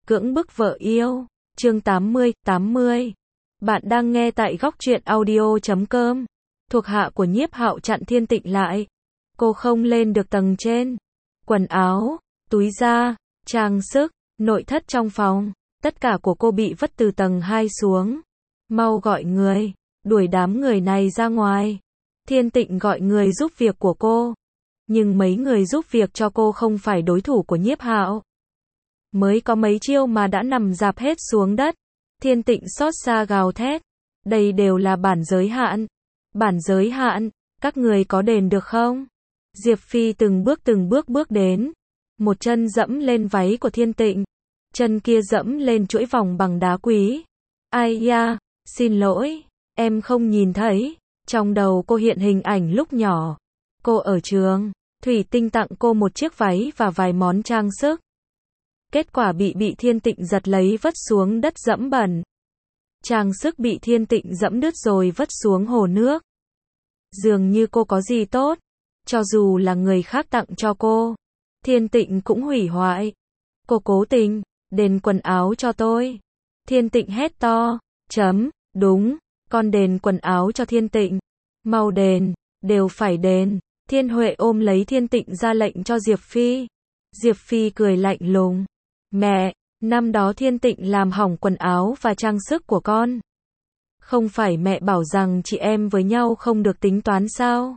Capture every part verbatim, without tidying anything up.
Cưỡng bức vợ yêu. Chương tám mươi, tám mươi. Bạn đang nghe tại góc truyện audio chấm com. Thuộc hạ của Nhiếp Hạo chặn Thiên Tịnh lại. Cô không lên được tầng trên. Quần áo, túi da, trang sức, nội thất trong phòng, tất cả của cô bị vứt từ tầng hai xuống. Mau gọi người, đuổi đám người này ra ngoài. Thiên Tịnh gọi người giúp việc của cô. Nhưng mấy người giúp việc cho cô không phải đối thủ của Nhiếp Hạo. Mới có mấy chiêu mà đã nằm rạp hết xuống đất. Thiên Tịnh xót xa gào thét. Đây đều là bản giới hạn. Bản giới hạn, các người có đền được không? Diệp Phi từng bước từng bước bước đến. Một chân dẫm lên váy của Thiên Tịnh. Chân kia dẫm lên chuỗi vòng bằng đá quý. Ai da, xin lỗi, em không nhìn thấy. Trong đầu cô hiện hình ảnh lúc nhỏ. Cô ở trường, Thủy Tinh tặng cô một chiếc váy và vài món trang sức. Kết quả bị bị Thiên Tịnh giật lấy vứt xuống đất dẫm bẩn. Trang sức bị Thiên Tịnh dẫm đứt rồi vứt xuống hồ nước. Dường như cô có gì tốt. Cho dù là người khác tặng cho cô, Thiên Tịnh cũng hủy hoại. Cô cố tình, đền quần áo cho tôi. Thiên Tịnh hét to, chấm, đúng, con đền quần áo cho Thiên Tịnh. Mau đền, đều phải đền. Thiên Huệ ôm lấy Thiên Tịnh ra lệnh cho Diệp Phi. Diệp Phi cười lạnh lùng. Mẹ, năm đó Thiên Tịnh làm hỏng quần áo và trang sức của con. Không phải mẹ bảo rằng chị em với nhau không được tính toán sao?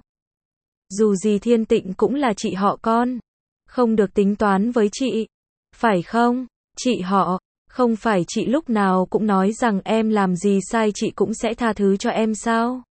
Dù gì Thiên Tịnh cũng là chị họ con. Không được tính toán với chị. Phải không, chị họ? Không phải chị lúc nào cũng nói rằng em làm gì sai chị cũng sẽ tha thứ cho em sao?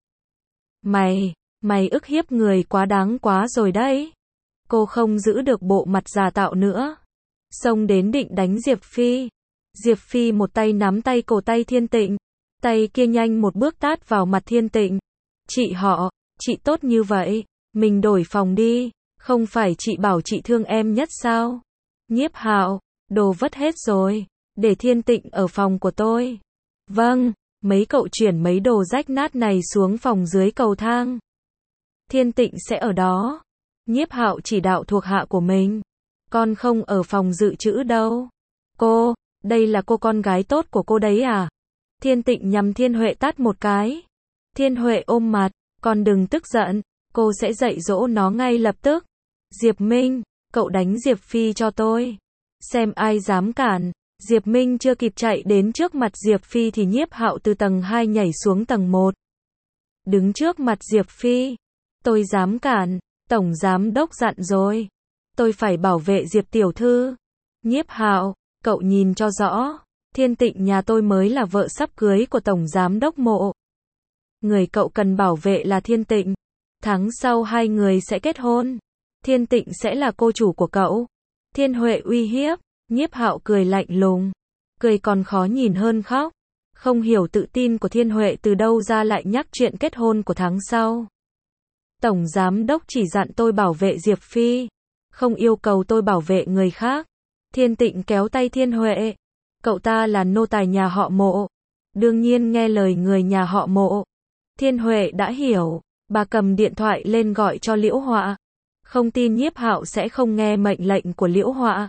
Mày, mày ức hiếp người quá đáng quá rồi đấy. Cô không giữ được bộ mặt giả tạo nữa. Xông đến định đánh Diệp Phi. Diệp Phi một tay nắm tay cổ tay Thiên Tịnh. Tay kia nhanh một bước tát vào mặt Thiên Tịnh. Chị họ, chị tốt như vậy. Mình đổi phòng đi. Không phải chị bảo chị thương em nhất sao? Nhiếp Hạo, đồ vứt hết rồi. Để Thiên Tịnh ở phòng của tôi. Vâng, mấy cậu chuyển mấy đồ rách nát này xuống phòng dưới cầu thang. Thiên Tịnh sẽ ở đó. Nhiếp Hạo chỉ đạo thuộc hạ của mình. Con không ở phòng dự trữ đâu. Cô, đây là cô con gái tốt của cô đấy à? Thiên Tịnh nhằm Thiên Huệ tát một cái. Thiên Huệ ôm mặt, con đừng tức giận, cô sẽ dạy dỗ nó ngay lập tức. Diệp Minh, cậu đánh Diệp Phi cho tôi. Xem ai dám cản. Diệp Minh chưa kịp chạy đến trước mặt Diệp Phi thì Nhiếp Hạo từ tầng hai nhảy xuống tầng một. Đứng trước mặt Diệp Phi. Tôi dám cản, Tổng Giám Đốc dặn rồi. Tôi phải bảo vệ Diệp Tiểu Thư. Nhiếp Hạo, cậu nhìn cho rõ. Thiên Tịnh nhà tôi mới là vợ sắp cưới của Tổng Giám Đốc Mộ. Người cậu cần bảo vệ là Thiên Tịnh. Tháng sau hai người sẽ kết hôn. Thiên Tịnh sẽ là cô chủ của cậu. Thiên Huệ uy hiếp. Nhiếp Hạo cười lạnh lùng. Cười còn khó nhìn hơn khóc. Không hiểu tự tin của Thiên Huệ từ đâu ra lại nhắc chuyện kết hôn của tháng sau. Tổng Giám Đốc chỉ dặn tôi bảo vệ Diệp Phi. Không yêu cầu tôi bảo vệ người khác. Thiên Tịnh kéo tay Thiên Huệ. Cậu ta là nô tài nhà họ Mộ. Đương nhiên nghe lời người nhà họ Mộ. Thiên Huệ đã hiểu. Bà cầm điện thoại lên gọi cho Liễu Họa. Không tin Nhiếp Hạo sẽ không nghe mệnh lệnh của Liễu Họa.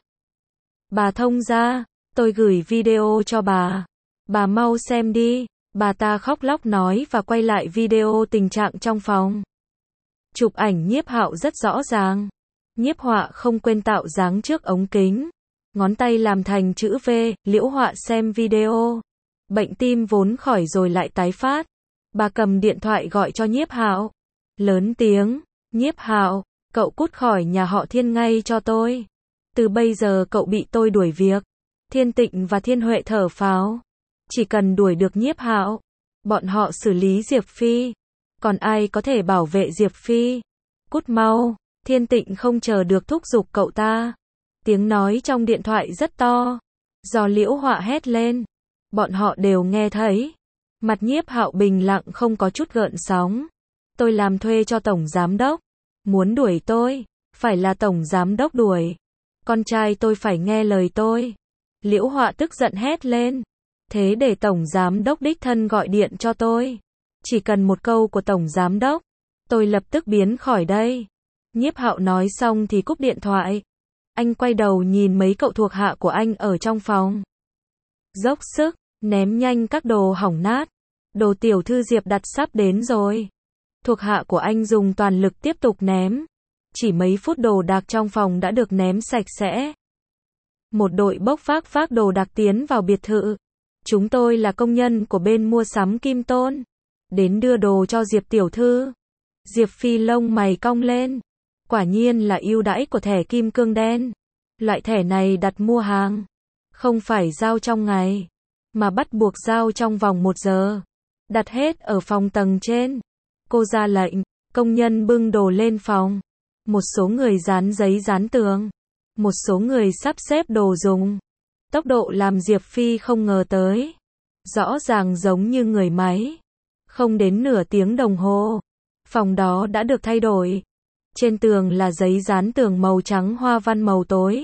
Bà thông ra, tôi gửi video cho bà. Bà mau xem đi. Bà ta khóc lóc nói và quay lại video tình trạng trong phòng. Chụp ảnh Nhiếp Hạo rất rõ ràng. Nhiếp Họa không quên tạo dáng trước ống kính. Ngón tay làm thành chữ V, Liễu Họa xem video. Bệnh tim vốn khỏi rồi lại tái phát. Bà cầm điện thoại gọi cho Nhiếp Hạo. Lớn tiếng, Nhiếp Hạo, cậu cút khỏi nhà họ Thiên ngay cho tôi. Từ bây giờ cậu bị tôi đuổi việc. Thiên Tịnh và Thiên Huệ thở phào. Chỉ cần đuổi được Nhiếp Hạo, bọn họ xử lý Diệp Phi. Còn ai có thể bảo vệ Diệp Phi? Cút mau. Thiên Tịnh không chờ được thúc giục cậu ta. Tiếng nói trong điện thoại rất to. Do Liễu Họa hét lên. Bọn họ đều nghe thấy. Mặt Nhiếp Hạo bình lặng không có chút gợn sóng. Tôi làm thuê cho Tổng Giám Đốc. Muốn đuổi tôi, phải là Tổng Giám Đốc đuổi. Con trai tôi phải nghe lời tôi. Liễu Họa tức giận hét lên. Thế để Tổng Giám Đốc đích thân gọi điện cho tôi. Chỉ cần một câu của Tổng Giám Đốc, tôi lập tức biến khỏi đây. Nhiếp Hạo nói xong thì cúp điện thoại. Anh quay đầu nhìn mấy cậu thuộc hạ của anh ở trong phòng. dốc sức, ném nhanh các đồ hỏng nát. Đồ tiểu thư Diệp đặt sắp đến rồi. Thuộc hạ của anh dùng toàn lực tiếp tục ném. Chỉ mấy phút đồ đạc trong phòng đã được ném sạch sẽ. Một đội bốc vác vác đồ đạc tiến vào biệt thự. Chúng tôi là công nhân của bên mua sắm Kim Tôn. Đến đưa đồ cho Diệp tiểu thư. Diệp Phi lông mày cong lên. Quả nhiên là ưu đãi của thẻ kim cương đen. Loại thẻ này đặt mua hàng. Không phải giao trong ngày. Mà bắt buộc giao trong vòng một giờ. Đặt hết ở phòng tầng trên. Cô ra lệnh. Công nhân bưng đồ lên phòng. Một số người dán giấy dán tường. Một số người sắp xếp đồ dùng. Tốc độ làm Diệp Phi không ngờ tới. Rõ ràng giống như người máy. Không đến nửa tiếng đồng hồ. Phòng đó đã được thay đổi. Trên tường là giấy dán tường màu trắng hoa văn màu tối.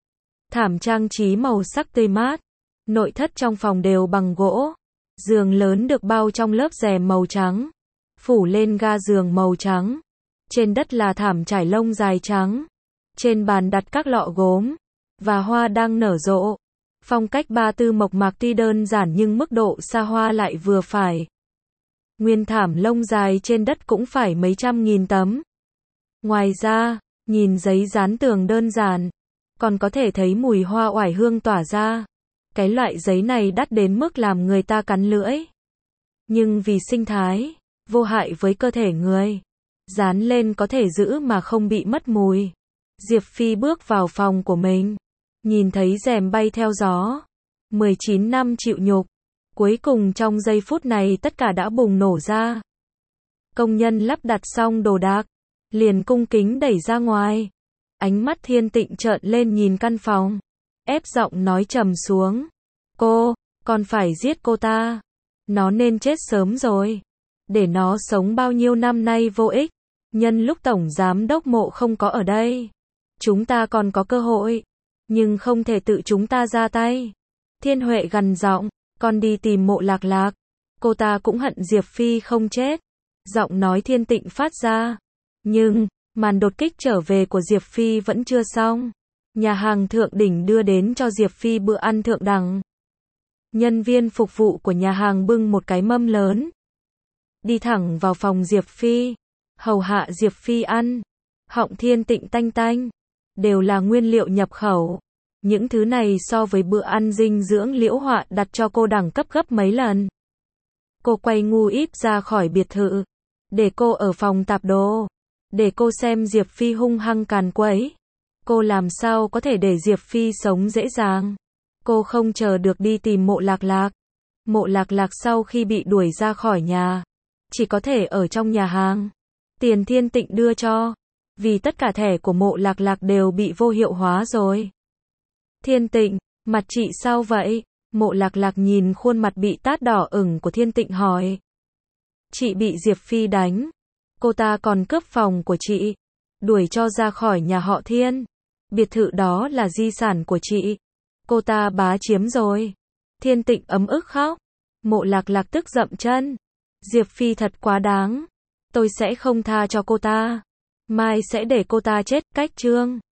Thảm trang trí màu sắc tươi mát. Nội thất trong phòng đều bằng gỗ. Giường lớn được bao trong lớp rèm màu trắng. Phủ lên ga giường màu trắng. Trên đất là thảm trải lông dài trắng. Trên bàn đặt các lọ gốm. Và hoa đang nở rộ. Phong cách ba tư mộc mạc tuy đơn giản nhưng mức độ xa hoa lại vừa phải. Nguyên thảm lông dài trên đất cũng phải mấy trăm nghìn tấm. Ngoài ra, nhìn giấy dán tường đơn giản. Còn có thể thấy mùi hoa oải hương tỏa ra. Cái loại giấy này đắt đến mức làm người ta cắn lưỡi. Nhưng vì sinh thái, vô hại với cơ thể người. Dán lên có thể giữ mà không bị mất mùi. Diệp Phi bước vào phòng của mình. Nhìn thấy rèm bay theo gió. mười chín năm chịu nhục. Cuối cùng trong giây phút này tất cả đã bùng nổ ra. Công nhân lắp đặt xong đồ đạc. Liền cung kính đẩy ra ngoài. Ánh mắt Thiên Tịnh trợn lên nhìn căn phòng. Ép giọng nói trầm xuống. Cô, còn phải giết cô ta. Nó nên chết sớm rồi. Để nó sống bao nhiêu năm nay vô ích. Nhân lúc Tổng Giám Đốc Mộ không có ở đây. Chúng ta còn có cơ hội. Nhưng không thể tự chúng ta ra tay. Thiên Huệ gằn giọng. Con đi tìm Mộ Lạc Lạc. Cô ta cũng hận Diệp Phi không chết. Giọng nói Thiên Tịnh phát ra. Nhưng, màn đột kích trở về của Diệp Phi vẫn chưa xong. Nhà hàng thượng đỉnh đưa đến cho Diệp Phi bữa ăn thượng đẳng. Nhân viên phục vụ của nhà hàng bưng một cái mâm lớn. Đi thẳng vào phòng Diệp Phi. Hầu hạ Diệp Phi ăn. Họng Thiên Tịnh tanh tanh. Đều là nguyên liệu nhập khẩu. Những thứ này so với bữa ăn dinh dưỡng Liễu Họa đặt cho cô đẳng cấp gấp mấy lần. Cô quay ngu íp ra khỏi biệt thự. Để cô ở phòng tạp đồ. Để cô xem Diệp Phi hung hăng càn quấy. Cô làm sao có thể để Diệp Phi sống dễ dàng. Cô không chờ được đi tìm Mộ Lạc Lạc. Mộ Lạc Lạc sau khi bị đuổi ra khỏi nhà. Chỉ có thể ở trong nhà hàng. Tiền Thiên Tịnh đưa cho. Vì tất cả thẻ của Mộ Lạc Lạc đều bị vô hiệu hóa rồi. Thiên Tịnh, mặt chị sao vậy? Mộ Lạc Lạc nhìn khuôn mặt bị tát đỏ ửng của Thiên Tịnh hỏi. Chị bị Diệp Phi đánh. Cô ta còn cướp phòng của chị. Đuổi cho ra khỏi nhà họ Thiên. Biệt thự đó là di sản của chị. Cô ta bá chiếm rồi. Thiên Tịnh ấm ức khóc. Mộ Lạc Lạc tức dậm chân. Diệp Phi thật quá đáng. Tôi sẽ không tha cho cô ta. Mai sẽ để cô ta chết cách chương.